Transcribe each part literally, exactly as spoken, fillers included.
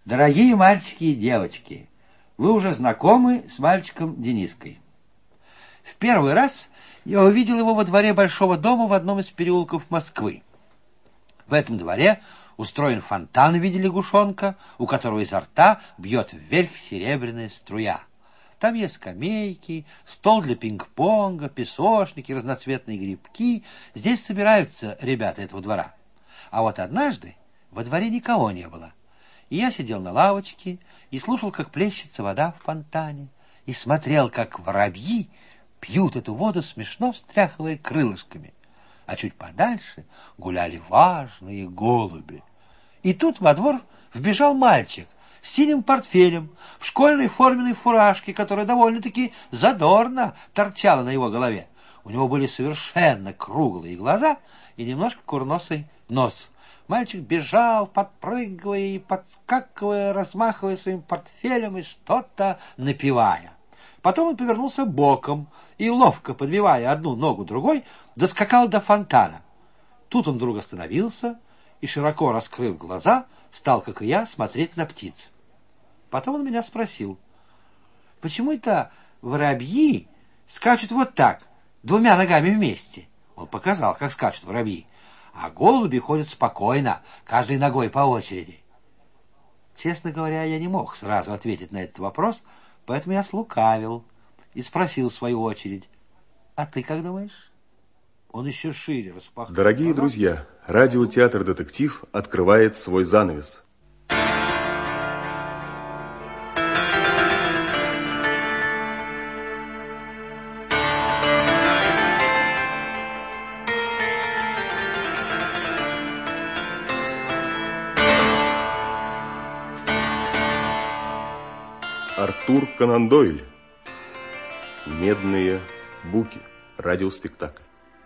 Дорогие мальчики и девочки, вы уже знакомы с мальчиком Дениской. В первый раз я увидел его во дворе большого дома в одном из переулков Москвы. В этом дворе устроен фонтан в виде лягушонка, у которого изо рта бьет вверх серебряная струя. Там есть скамейки, стол для пинг-понга, песочники, разноцветные грибки. Здесь собираются ребята этого двора. А вот однажды во дворе никого не было. И я сидел на лавочке и слушал, как плещется вода в фонтане, и смотрел, как воробьи пьют эту воду, смешно встряхивая крылышками. А чуть подальше гуляли важные голуби. И тут во двор вбежал мальчик с синим портфелем, в школьной форменной фуражке, которая довольно-таки задорно торчала на его голове. У него были совершенно круглые глаза и немножко курносый нос. Мальчик бежал, подпрыгивая и подскакивая, размахивая своим портфелем и что-то напевая. Потом он повернулся боком и, ловко подбивая одну ногу другой, доскакал до фонтана. Тут он вдруг остановился и, широко раскрыв глаза, стал, как и я, смотреть на птиц. Потом он меня спросил: почему это воробьи скачут вот так, двумя ногами вместе? Он показал, как скачут воробьи. А голуби ходят спокойно, каждой ногой по очереди. Честно говоря, я не мог сразу ответить на этот вопрос, поэтому я слукавил и спросил в свою очередь: а ты как думаешь? Он еще шире распахнул. Дорогие друзья, радиотеатр «Детектив» открывает свой занавес. Артур Конан Дойль. «Медные буки». Радиоспектакль.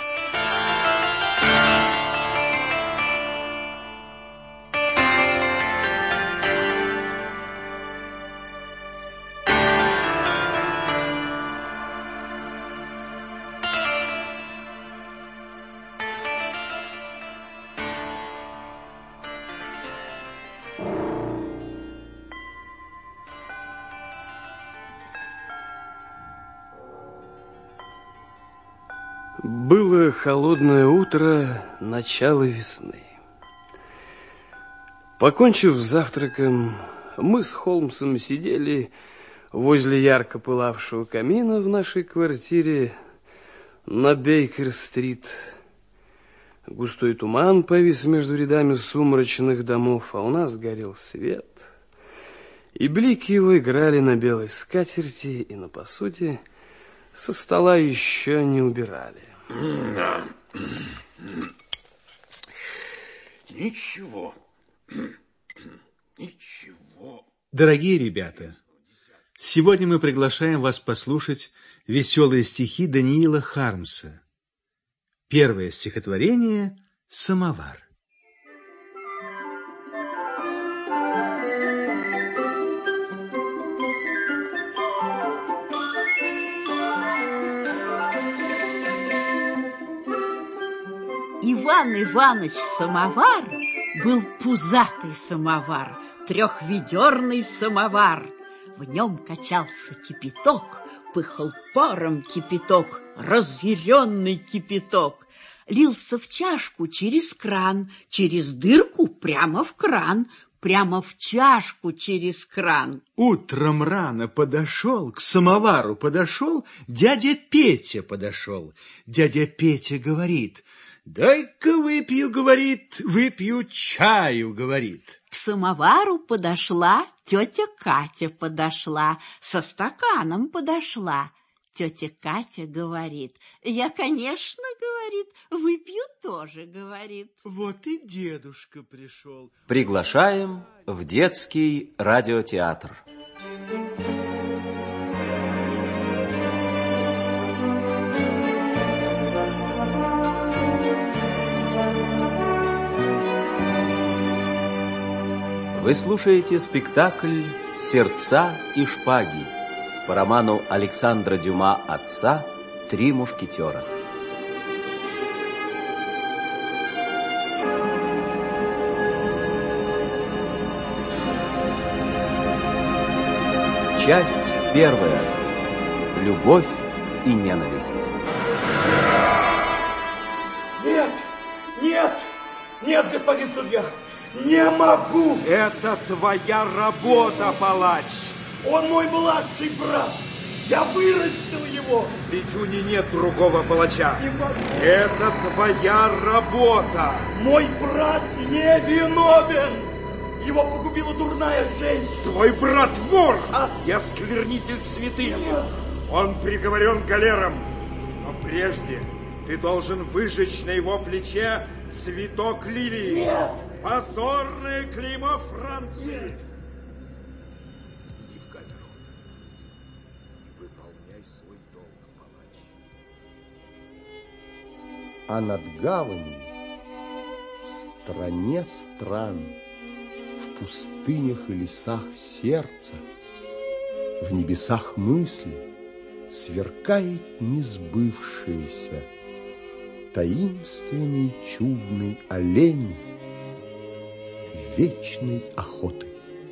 Было холодное утро, начало весны. Покончив с завтраком, мы с Холмсом сидели возле ярко пылавшего камина в нашей квартире на Бейкер-стрит. Густой туман повис между рядами сумрачных домов, а у нас горел свет, и блики его играли на белой скатерти и на посуде. Со стола еще не убирали. Ничего. Ничего. Дорогие ребята, сегодня мы приглашаем вас послушать веселые стихи Даниила Хармса. Первое стихотворение «Самовар». Иван Иваныч Самовар был пузатый самовар, трехведерный самовар. В нем качался кипяток, пыхал паром кипяток, разъяренный кипяток. Лился в чашку через кран, через дырку прямо в кран, прямо в чашку через кран. Утром рано подошел, к самовару подошел, дядя Петя подошел. Дядя Петя говорит: дай-ка выпью, говорит, выпью чаю, говорит. К самовару подошла тетя Катя подошла, со стаканом подошла. Тетя Катя говорит: я, конечно, говорит, выпью тоже, говорит. Вот и дедушка пришел. Приглашаем в детский радиотеатр. Вы слушаете спектакль «Сердца и шпаги» по роману Александра Дюма «Отца. Три мушкетера». Часть первая. Любовь и ненависть. Нет, нет, нет, господин судья, не могу. Это твоя работа, палач. Он мой младший брат. Я вырастил его. Ведь у них нет другого палача. Не могу. Это твоя работа. Мой брат не виновен. Его погубила дурная женщина. Твой брат вор А? и осквернитель святынь. Нет. Он приговорен к галерам. Но прежде ты должен выжечь на его плече цветок лилии. Нет. Позорное клеймо Франции. Иди в камеру и выполняй свой долг, палач. А над гаванью, в стране стран, в пустынях и лесах сердца, в небесах мысли сверкает несбывшееся, таинственный чудный олень вечной охоты.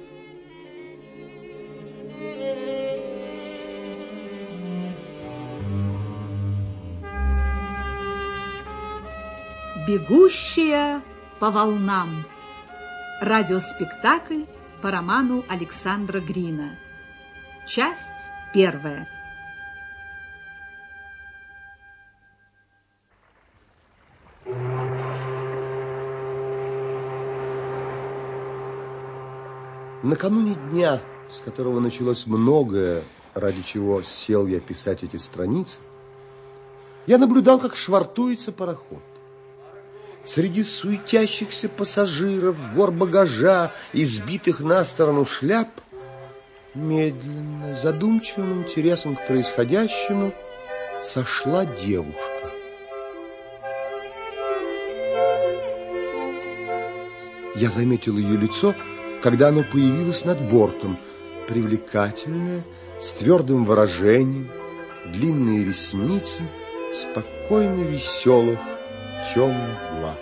Бегущая по волнам. Радиоспектакль по роману Александра Грина. Часть первая. Накануне дня, с которого началось многое, ради чего сел я писать эти страницы, я наблюдал, как швартуется пароход. Среди суетящихся пассажиров, гор багажа и сбитых на сторону шляп, медленно, задумчивым интересом к происходящему, сошла девушка. Я заметил ее лицо, когда оно появилось над бортом, привлекательное, с твердым выражением, длинные ресницы, спокойно веселых темных глаз.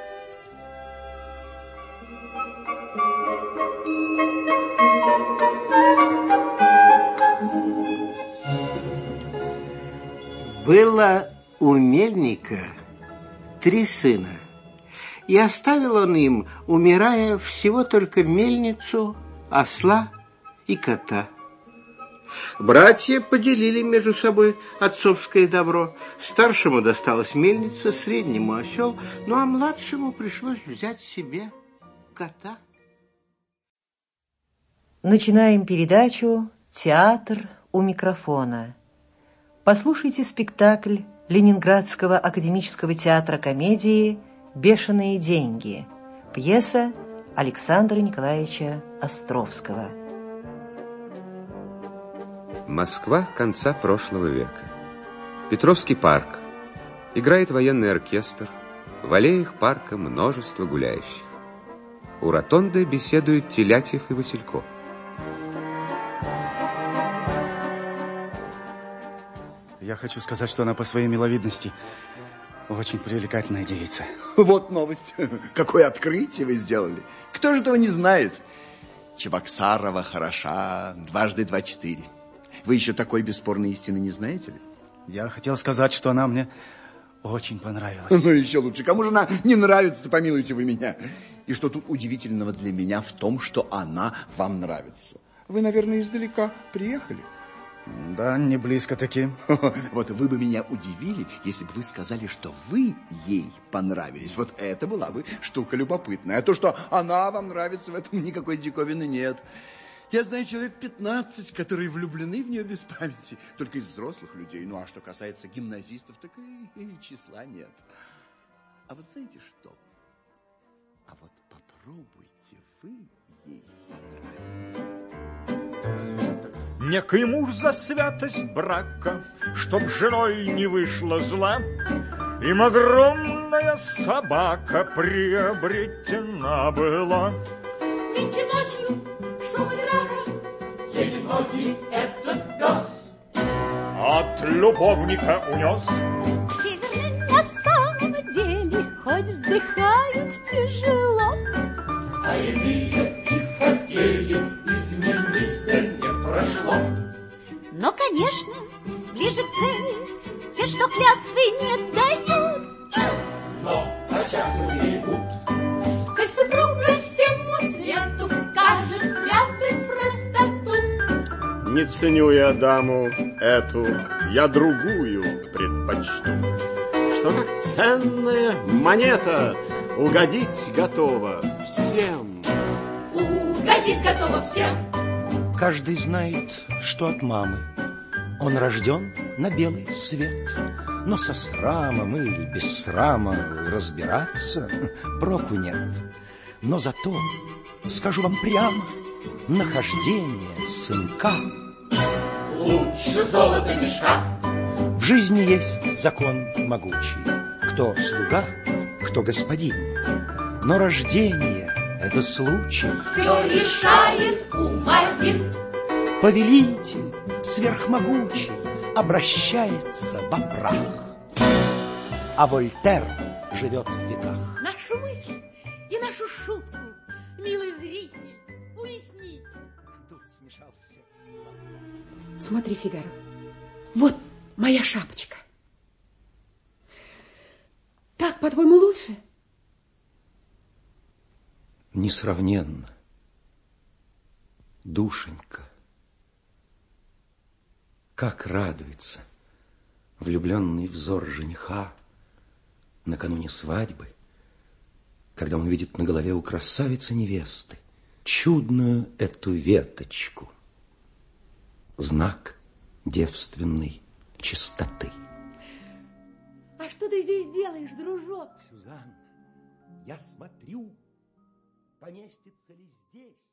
Было у мельника три сына, и оставил он им, умирая, всего только мельницу, осла и кота. Братья поделили между собой отцовское добро. Старшему досталась мельница, среднему осел, ну а младшему пришлось взять себе кота. Начинаем передачу «Театр у микрофона». Послушайте спектакль Ленинградского академического театра комедии «Бешеные деньги». Пьеса Александра Николаевича Островского. Москва конца прошлого века. Петровский парк. Играет военный оркестр. В аллеях парка множество гуляющих. У ротонды беседуют Телятьев и Василько. Я хочу сказать, что она по своей миловидности очень привлекательная девица. Вот новость. Какое открытие вы сделали. Кто же этого не знает? Чебоксарова хороша, дважды два четыре. Вы еще такой бесспорной истины не знаете ли? Я хотел сказать, что она мне очень понравилась. Ну, еще лучше. Кому же она не нравится-то, помилуйте вы меня. И что тут удивительного для меня в том, что она вам нравится? Вы, наверное, издалека приехали? Да, не близко таки. Вот вы бы меня удивили, если бы вы сказали, что вы ей понравились. Вот это была бы штука любопытная. А то, что она вам нравится, в этом никакой диковины нет. Я знаю человек пятнадцать, которые влюблены в нее без памяти. Только из взрослых людей. Ну, а что касается гимназистов, так и, и числа нет. А вот знаете что? А вот попробуйте вы ей понравиться. Некий муж за святость брака, чтоб женой не вышло зла, им огромная собака приобретена была. Нынче ночью шум и драка, еле ноги этот пес от любовника унес. Северны на самом деле, хоть вздыхают тяжело, а иные и хотели изменить, да не прошло. конечно, ближе к цели те, что клятвы не дают. Но по часу берегут. Коль супруга всему свету кажет святость простоту. Не ценю я даму эту, я другую предпочту, что как ценная монета угодить готова всем. Угодить готова всем. Каждый знает, что от мамы он рожден на белый свет. Но со срамом или без срама разбираться проку нет. Но зато, скажу вам прямо, нахождение сынка лучше золота мешка. В жизни есть закон могучий. Кто слуга, кто господин. Но рождение — это случай. Все решает ум один. Повелитель сверхмогучий обращается во прах. А Вольтер живет в веках. Нашу мысль и нашу шутку, милый зритель, уясни. Тут смешался. Смотри, Фигаро, вот моя шапочка. Так, по-твоему, лучше? Несравненно. Душенька. Как радуется влюбленный взор жениха накануне свадьбы, когда он видит на голове у красавицы невесты чудную эту веточку, знак девственной чистоты. А что ты здесь делаешь, дружок? Сюзанна, я смотрю, поместится ли здесь